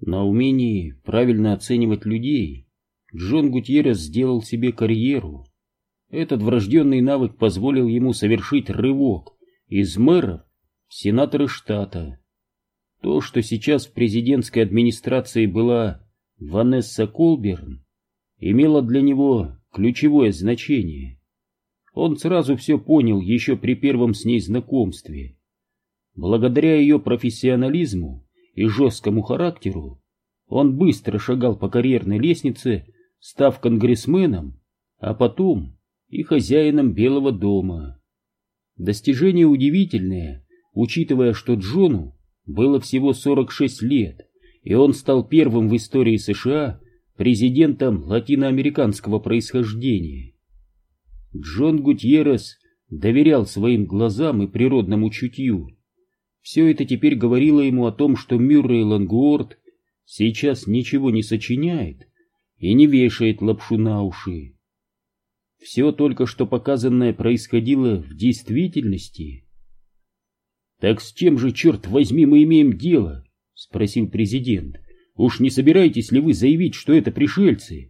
На умении правильно оценивать людей Джон Гутьеррес сделал себе карьеру. Этот врожденный навык позволил ему совершить рывок из мэров в сенаторы штата. То, что сейчас в президентской администрации была Ванесса Колберн, имело для него ключевое значение. Он сразу все понял еще при первом с ней знакомстве. Благодаря ее профессионализму и жесткому характеру он быстро шагал по карьерной лестнице, став конгрессменом, а потом и хозяином Белого дома. Достижение удивительное, учитывая, что Джону было всего 46 лет, и он стал первым в истории США президентом латиноамериканского происхождения. Джон Гутьеррес доверял своим глазам и природному чутью. Все это теперь говорило ему о том, что Мюррей Лангуорт сейчас ничего не сочиняет и не вешает лапшу на уши. Все только что показанное происходило в действительности. «Так с чем же, черт возьми, мы имеем дело?» — спросил президент. «Уж не собираетесь ли вы заявить, что это пришельцы?»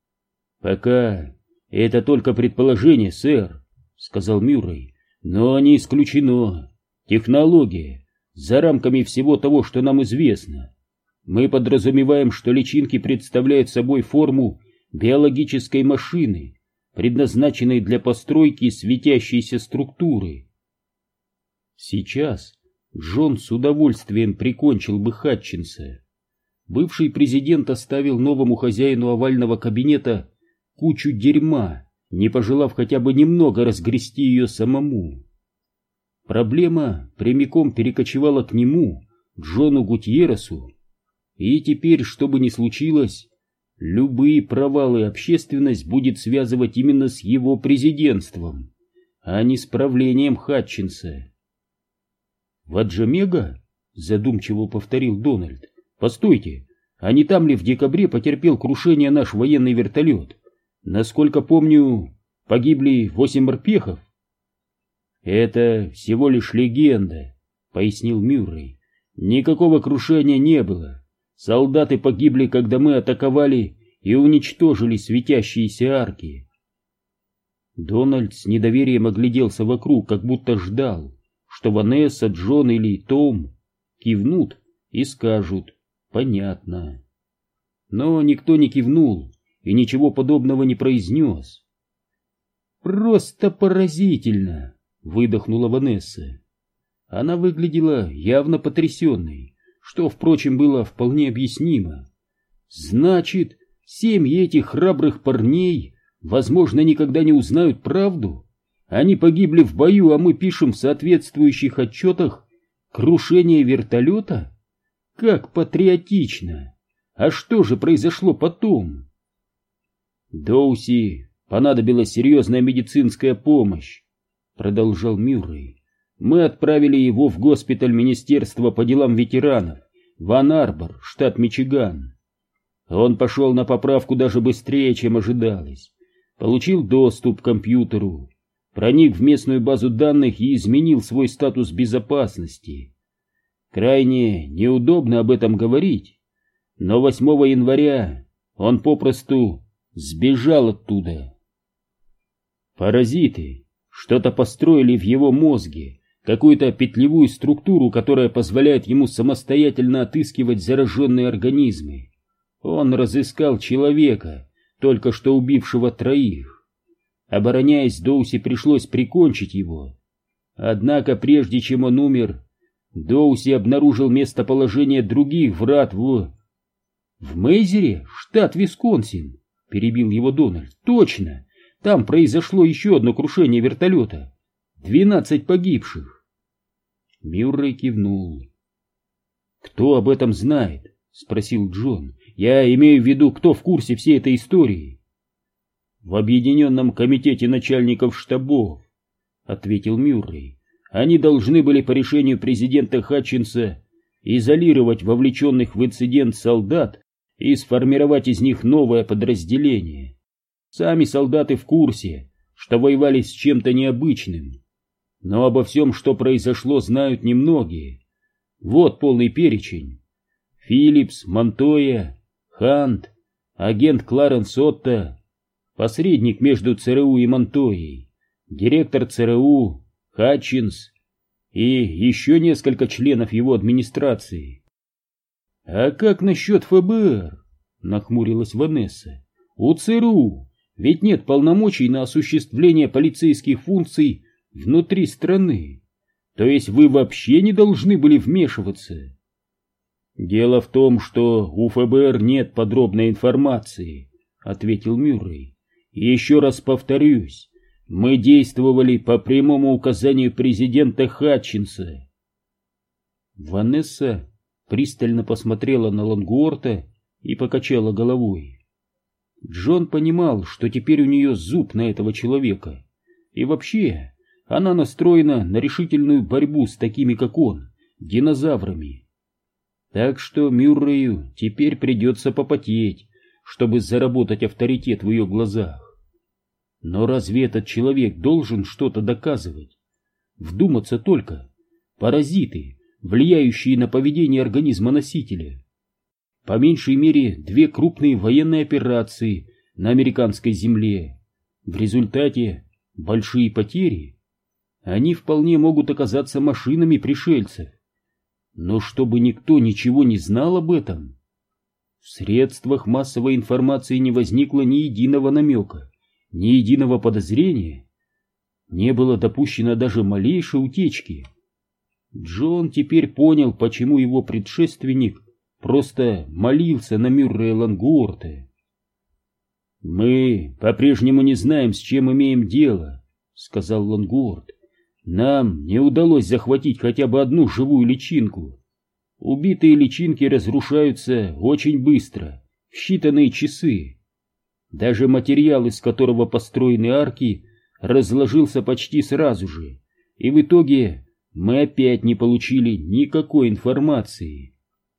«Пока это только предположение, сэр», — сказал Мюррей. «Но не исключено. Технология за рамками всего того, что нам известно. Мы подразумеваем, что личинки представляют собой форму биологической машины, предназначенной для постройки светящейся структуры». Сейчас Джон с удовольствием прикончил бы Хатчинса. Бывший президент оставил новому хозяину овального кабинета кучу дерьма, не пожелав хотя бы немного разгрести ее самому. Проблема прямиком перекочевала к нему, Джону Гутьерресу, и теперь, что бы ни случилось, любые провалы общественность будет связывать именно с его президентством, а не с правлением Хатчинса. «Ваджамега?» — задумчиво повторил Дональд. «Постойте, а не там ли в декабре потерпел крушение наш военный вертолет? Насколько помню, погибли 8 морпехов». «Это всего лишь легенда», — пояснил Мюррей. «Никакого крушения не было. Солдаты погибли, когда мы атаковали и уничтожили светящиеся арки». Дональд с недоверием огляделся вокруг, как будто ждал, что Ванесса, Джон или Том кивнут и скажут «понятно». Но никто не кивнул и ничего подобного не произнес. «Просто поразительно!» — выдохнула Ванесса. Она выглядела явно потрясенной, что, впрочем, было вполне объяснимо. «Значит, семьи этих храбрых парней, возможно, никогда не узнают правду? Они погибли в бою, а мы пишем в соответствующих отчетах крушение вертолета? Как патриотично! А что же произошло потом?» «Доуси понадобилась серьезная медицинская помощь», — продолжал Мюррей. «Мы отправили его в госпиталь Министерства по делам ветеранов в Ан-Арбор, штат Мичиган. Он пошел на поправку даже быстрее, чем ожидалось. Получил доступ к компьютеру, проник в местную базу данных и изменил свой статус безопасности. Крайне неудобно об этом говорить, но 8 января он попросту сбежал оттуда. Паразиты что-то построили в его мозге, какую-то петлевую структуру, которая позволяет ему самостоятельно отыскивать зараженные организмы. Он разыскал человека, только что убившего 3. Обороняясь, Доуси пришлось прикончить его. Однако, прежде чем он умер, Доуси обнаружил местоположение других врат в Мейзере, штат Висконсин, перебил его Дональд. Точно! Там произошло еще одно крушение вертолета. 12 погибших. Мюррей кивнул. «Кто об этом знает?» — спросил Джон. «Я имею в виду, кто в курсе всей этой истории?» «В Объединенном комитете начальников штабов», — ответил Мюррей. «Они должны были по решению президента Хатчинса изолировать вовлеченных в инцидент солдат и сформировать из них новое подразделение. Сами солдаты в курсе, что воевали с чем-то необычным. Но обо всем, что произошло, знают немногие. Вот полный перечень. Филлипс, Монтоя, Хант, агент Кларенс Отто, посредник между ЦРУ и Монтоей, директор ЦРУ Хатчинс и еще несколько членов его администрации. «А как насчет ФБР?» — нахмурилась Ванесса. «У ЦРУ ведь нет полномочий на осуществление полицейских функций внутри страны. То есть вы вообще не должны были вмешиваться?» «Дело в том, что у ФБР нет подробной информации», — ответил Мюррей. «Еще раз повторюсь, мы действовали по прямому указанию президента Хатчинса». Ванесса пристально посмотрела на Лангуорта и покачала головой. Джон понимал, что теперь у нее зуб на этого человека, и вообще она настроена на решительную борьбу с такими, как он, динозаврами. Так что Мюррею теперь придется попотеть, чтобы заработать авторитет в ее глазах. Но разве этот человек должен что-то доказывать? Вдуматься только. Паразиты, влияющие на поведение организма носителя. По меньшей мере 2 крупные военные операции на американской земле. В результате большие потери. Они вполне могут оказаться машинами пришельцев. Но чтобы никто ничего не знал об этом. В средствах массовой информации не возникло ни единого намека, ни единого подозрения. Не было допущено даже малейшей утечки. Джон теперь понял, почему его предшественник просто молился на Мюррея Лангуорта. «Мы по-прежнему не знаем, с чем имеем дело», — сказал Лангуорт. «Нам не удалось захватить хотя бы одну живую личинку. Убитые личинки разрушаются очень быстро, в считанные часы. Даже материал, из которого построены арки, разложился почти сразу же, и в итоге мы опять не получили никакой информации».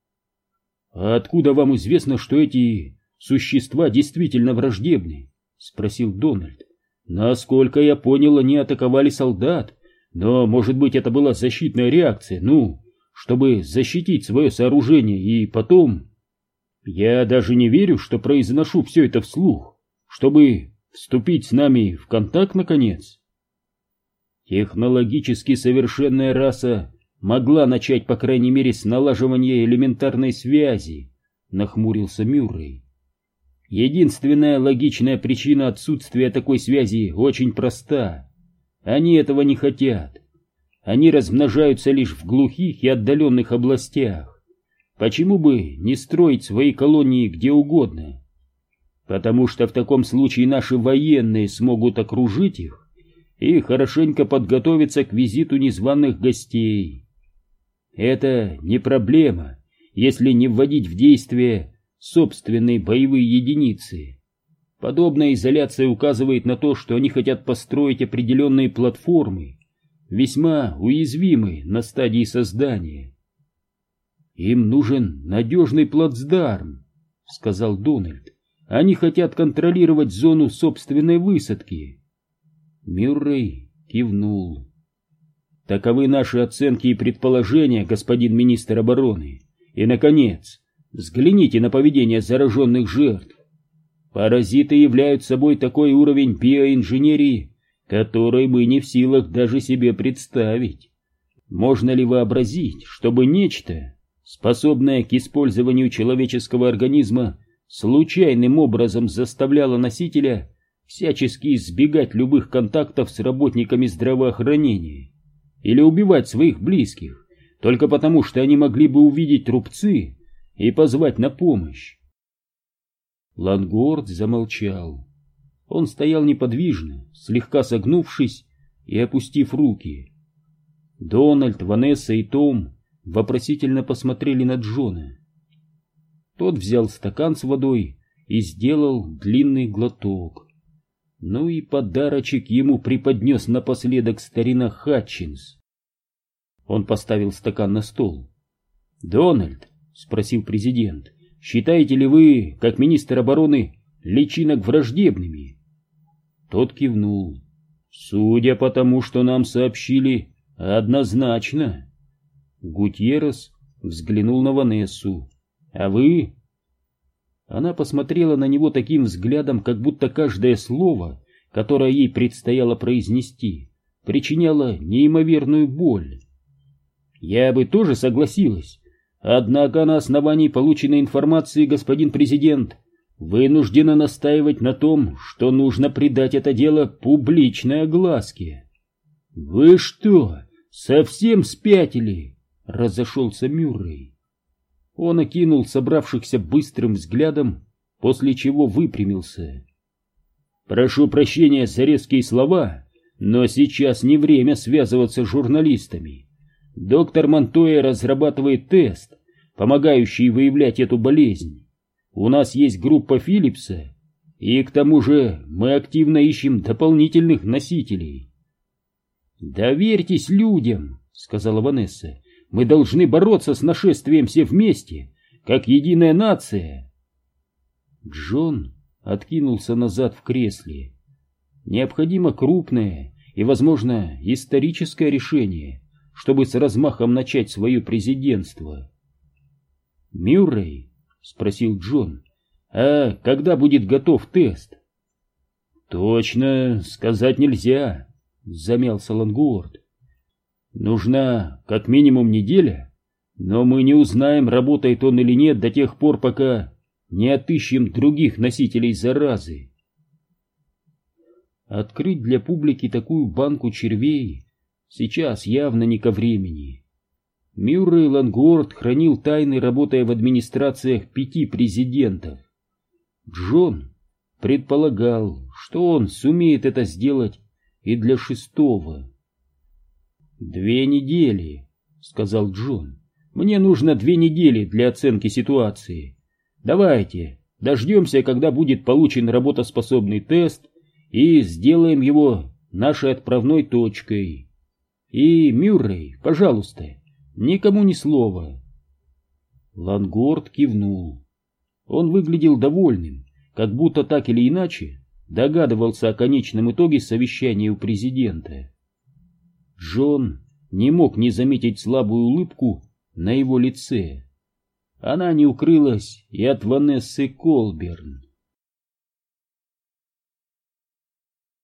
«А откуда вам известно, что эти существа действительно враждебны?» — спросил Дональд. «Насколько я понял, они атаковали солдат, но, может быть, это была защитная реакция, чтобы защитить свое сооружение, и потом... Я даже не верю, что произношу все это вслух, чтобы вступить с нами в контакт, наконец». Технологически совершенная раса могла начать, по крайней мере, с налаживания элементарной связи, нахмурился Мюррей. Единственная логичная причина отсутствия такой связи очень проста. Они этого не хотят. Они размножаются лишь в глухих и отдаленных областях. Почему бы не строить свои колонии где угодно? Потому что в таком случае наши военные смогут окружить их и хорошенько подготовиться к визиту незваных гостей. Это не проблема, если не вводить в действие собственные боевые единицы. Подобная изоляция указывает на то, что они хотят построить определенные платформы, весьма уязвимые на стадии создания. «Им нужен надежный плацдарм», — сказал Дональд. «Они хотят контролировать зону собственной высадки». Мюррей кивнул. «Таковы наши оценки и предположения, господин министр обороны. И, наконец, взгляните на поведение зараженных жертв. Паразиты являют собой такой уровень биоинженерии, который мы не в силах даже себе представить. Можно ли вообразить, чтобы нечто, способное к использованию человеческого организма, случайным образом заставляло носителя всячески избегать любых контактов с работниками здравоохранения или убивать своих близких, только потому что они могли бы увидеть рубцы и позвать на помощь?» Лангуорт замолчал. Он стоял неподвижно, слегка согнувшись и опустив руки. Дональд, Ванесса и Том вопросительно посмотрели на Джона. Тот взял стакан с водой и сделал длинный глоток. Ну и подарочек ему преподнес напоследок старина Хатчинс. Он поставил стакан на стол. «Дональд», — спросил президент, — «считаете ли вы, как министр обороны, личинок враждебными?» Тот кивнул. «Судя по тому, что нам сообщили, однозначно». Гутьеррес взглянул на Ванессу. А вы? Она посмотрела на него таким взглядом, как будто каждое слово, которое ей предстояло произнести, причиняло неимоверную боль. Я бы тоже согласилась, однако на основании полученной информации, господин президент, вынуждена настаивать на том, что нужно придать это дело публичной огласке. Вы что, совсем спятили? Разошелся Мюррей. Он окинул собравшихся быстрым взглядом, после чего выпрямился. Прошу прощения за резкие слова, но сейчас не время связываться с журналистами. Доктор Монтоя разрабатывает тест, помогающий выявлять эту болезнь. У нас есть группа Филлипса, и к тому же мы активно ищем дополнительных носителей. «Доверьтесь людям», — сказала Ванесса. «Мы должны бороться с нашествием все вместе, как единая нация». Джон откинулся назад в кресле. Необходимо крупное и, возможно, историческое решение, чтобы с размахом начать свое президентство. «Мюррей?» — спросил Джон. «А когда будет готов тест?» «Точно сказать нельзя», — замялся Лангуорт. «Нужна как минимум неделя, но мы не узнаем, работает он или нет до тех пор, пока не отыщем других носителей заразы». Открыть для публики такую банку червей сейчас явно не ко времени. Мюррей Лангуорт хранил тайны, работая в администрациях 5 президентов. Джон предполагал, что он сумеет это сделать и для 6-го. «2 недели», — сказал Джон. «Мне нужно 2 недели для оценки ситуации. Давайте дождемся, когда будет получен работоспособный тест, и сделаем его нашей отправной точкой. И, Мюррей, пожалуйста, никому ни слова». Лангуорт кивнул. Он выглядел довольным, как будто так или иначе догадывался о конечном итоге совещания у президента. Джон не мог не заметить слабую улыбку на его лице. Она не укрылась и от Ванессы Колберн.